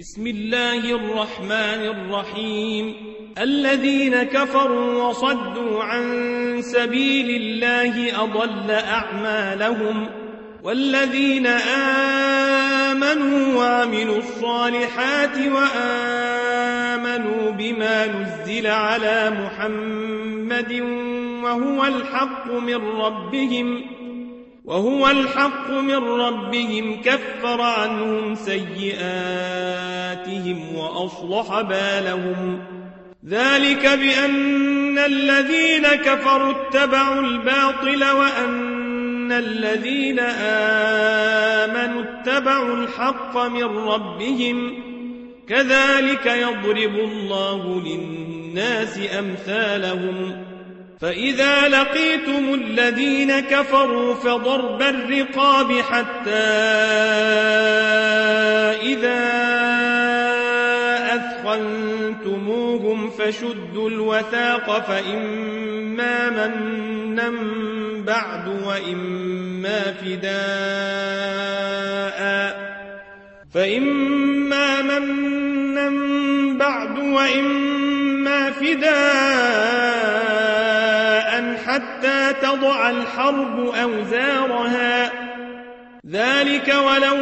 بسم الله الرحمن الرحيم. الذين كفروا وصدوا عن سبيل الله أضل أعمالهم، والذين آمنوا وعملوا الصالحات وآمنوا بما نزل على محمد وهو الحق من ربهم كفر عنهم سيئاتهم وأصلح بالهم. ذلك بأن الذين كفروا اتبعوا الباطل وأن الذين آمنوا اتبعوا الحق من ربهم، كذلك يضرب الله للناس أمثالهم. فإذا لقيتم الذين كفروا فضرب الرقاب حتى إذا أثخنتموهم فشدوا الوثاق فإما منا بعد وإما فداء حتى تضع الحرب أوزارها. ذلك ولو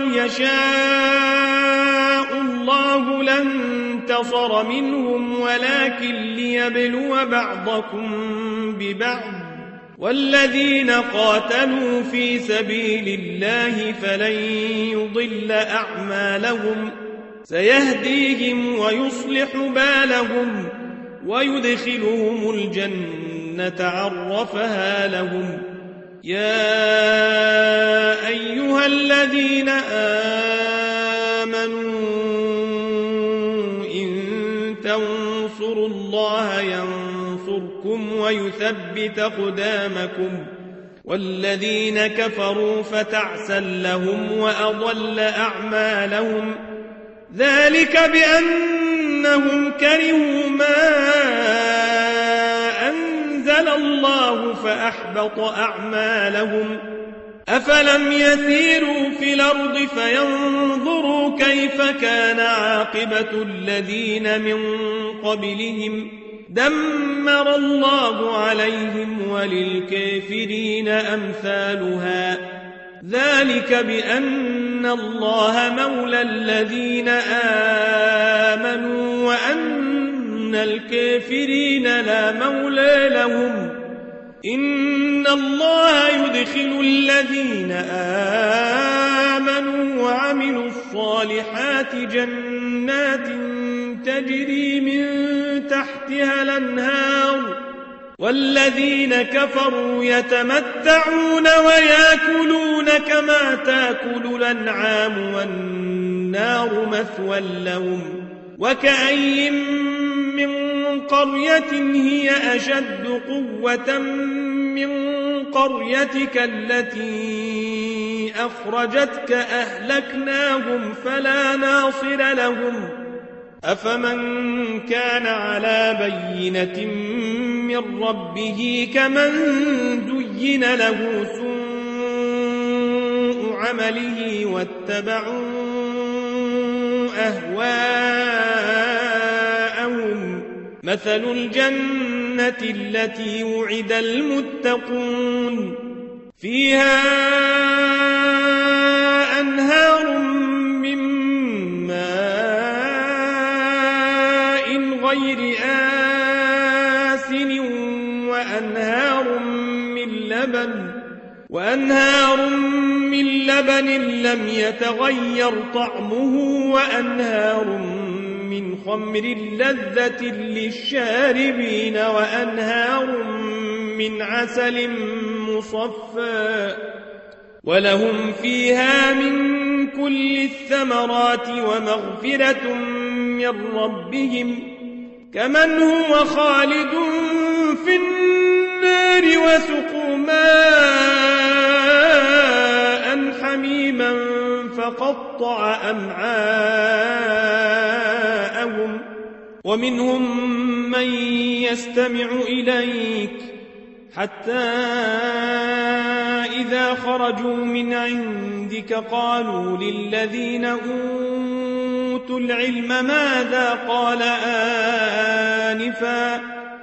يشاء الله لانتصر منهم ولكن ليبلو بعضكم ببعض، والذين قاتلوا في سبيل الله فلن يضل أعمالهم، سيهديهم ويصلح بالهم ويدخلهم الجنة عرفها لهم. يا أيها الذين آمنوا إن تنصروا الله ينصركم ويثبت أقدامكم، والذين كفروا فتعسا لهم وأضل أعمالهم. ذلك بأنهم كرهوا ما أنزل الله فأحبط أعمالهم. أفلم يسيروا في الأرض فينظروا كيف كان عاقبة الذين من قبلهم، دمر الله عليهم وللكافرين أمثالها. ذلك بأن الله مولى الذين آمنوا وأن الكافرين لا مولى لهم. إن الله يدخل الذين آمنوا وعملوا الصالحات جنات تجري من تحتها الأنهار، والذين كفروا يتمتعون ويأكلون كما تأكل الأنعام والنار مثوى لهم. وكأي من قرية هي أشد قوة من قريتك التي أخرجتك أهلكناهم فلا ناصر لهم. أفمن كان على بينة من ربه كمن زين له سوء عمله واتبعوا أهواءهم. مثل الجنة التي وعد المتقون فيها أنهار من ماء غير آسن وأنهار من لبن لم يتغير طعمه وأنهار من خمر لذة للشاربين وأنهار من عسل مصفى، ولهم فيها من كل الثمرات ومغفرة من ربهم، كمن هو خالد في النار وسقوا ماء حميما فقطع أمعاءهم. ومنهم من يستمع إليك حتى إذا خرجوا من عندك قالوا للذين أوتوا أوتوا العلم ماذا قال آنفا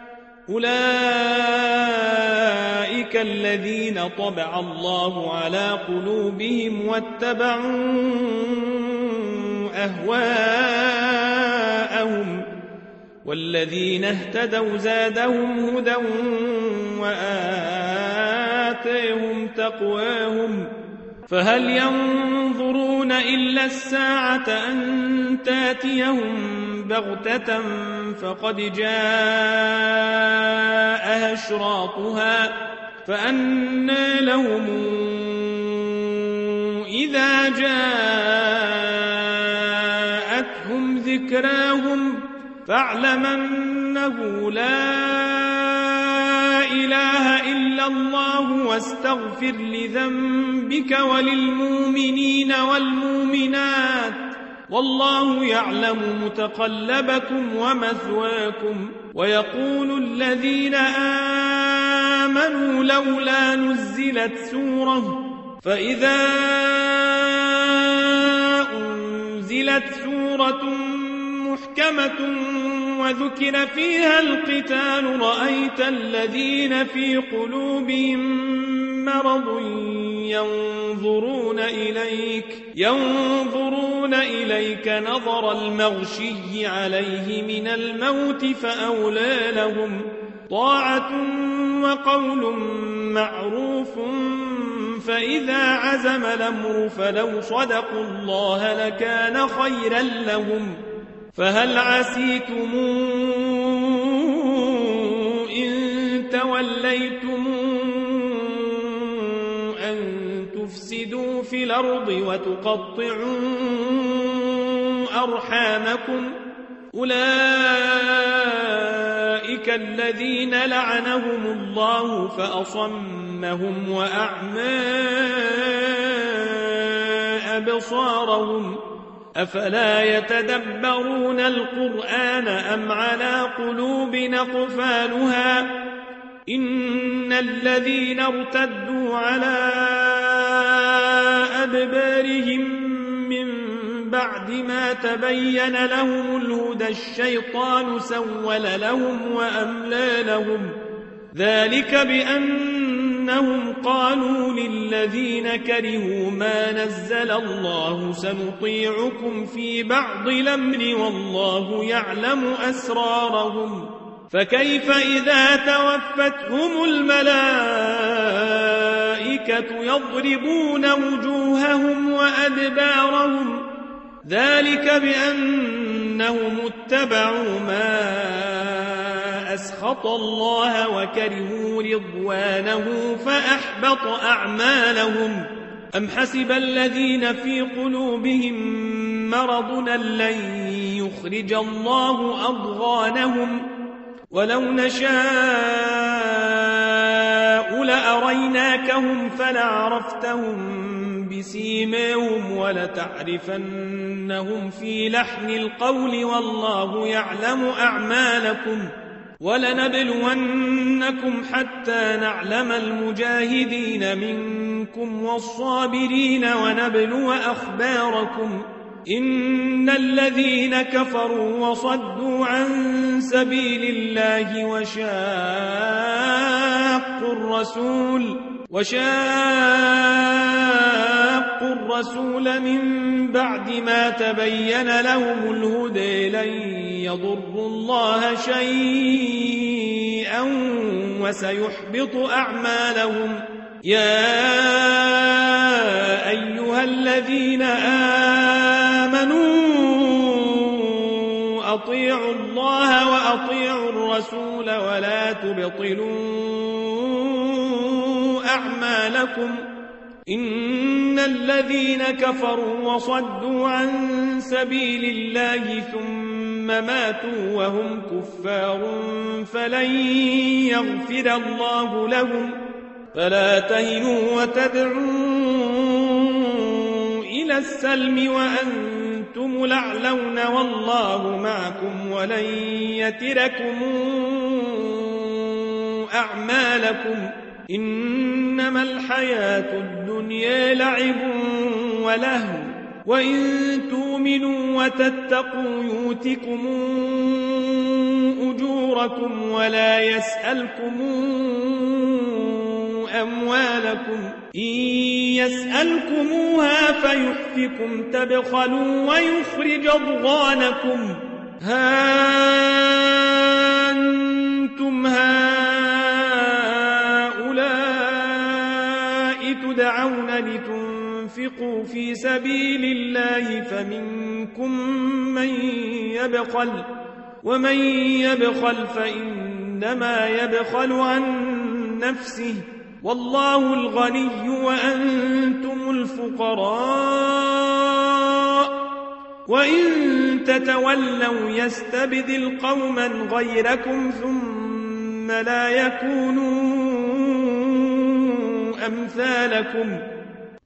أولئك الذين طبع الله على قلوبهم واتبعوا أهواءهم والذين اهتدوا زادهم هدى وآتيهم تقواهم فهل ينظرون إلا الساعة أن تاتيهم بغتة فقد جاء أشراطها فأنى لهم إذا جاءتهم ذكراهم فاعلم أنه لا إله إلا الله واستغفر لذنبك وللمؤمنين والمؤمنات والله يعلم متقلبكم ومثواكم ويقول الذين آمنوا لولا نزلت سورة فإذا أنزلت سورة محكمة وذكر فيها القتال رأيت الذين في قلوبهم مرض ينظرون إليك نظر المغشي عليه من الموت فأولى لهم طاعة وقول معروف فإذا عزم الأمر فلو صدقوا الله لكان خيرا لهم فهل عسيتم إن توليتم أن تفسدوا في الأرض وتقطعوا أرحامكم أولئك الذين لعنهم الله فأصمهم وأعمى أبصارهم أفلا يتدبرون القرآن أم على قلوب أقفالها إن الذين ارتدوا على أدبارهم من بعد ما تبين لهم الهدى الشيطان سول لهم وأملى لهم ذلك بأنهم قالوا للذين كرهوا ما نزل الله سنطيعكم في بعض الأمر والله يعلم أسرارهم فكيف إذا توفتهم الملائكة يضربون وجوههم وأدبارهم ذلك بأنهم اتبعوا ما أسخط الله وكرهوا رضوانه فأحبط أعمالهم أم حسب الذين في قلوبهم مرض لن يخرج الله أضغانهم ولو نشاء لأريناكهم فلعرفتهم بسيماهم ولتعرفنهم في لحن القول والله يعلم أعمالكم ولنبلونكم حتى نعلم المجاهدين منكم والصابرين ونبلو أخباركم إن الذين كفروا وصدوا عن سبيل الله وشاقوا الرسول من بعد ما تبين لهم الهدى لن يضروا الله شيئا وسيحبط أعمالهم يا أيها الذين آمنوا أطيعوا الله وأطيعوا الرسول ولا تبطلوا أعمالكم إن الذين كفروا وصدوا عن سبيل الله ثم ماتوا وهم كفار فلن يغفر الله لهم فلا تهنوا وتدعوا إلى السلم وأنتم الأعلون والله معكم ولن يتركم أعمالكم إنما الحياة الدنيا لعب ولهو وإن تؤمنوا وتتقوا يؤتكم أجوركم ولا يسألكم أموالكم إن يسألكموها فيحفكم تبخلوا ويخرج أضغانكم ها أنتم هؤلاء تدعون لتنفقوا في سبيل الله فمنكم من يبخل ومن يبخل فإنما يبخل عن نفسه والله الغني وأنتم الفقراء وإن تتولوا يستبدل قوما غيركم ثم لا يكونوا أمثالكم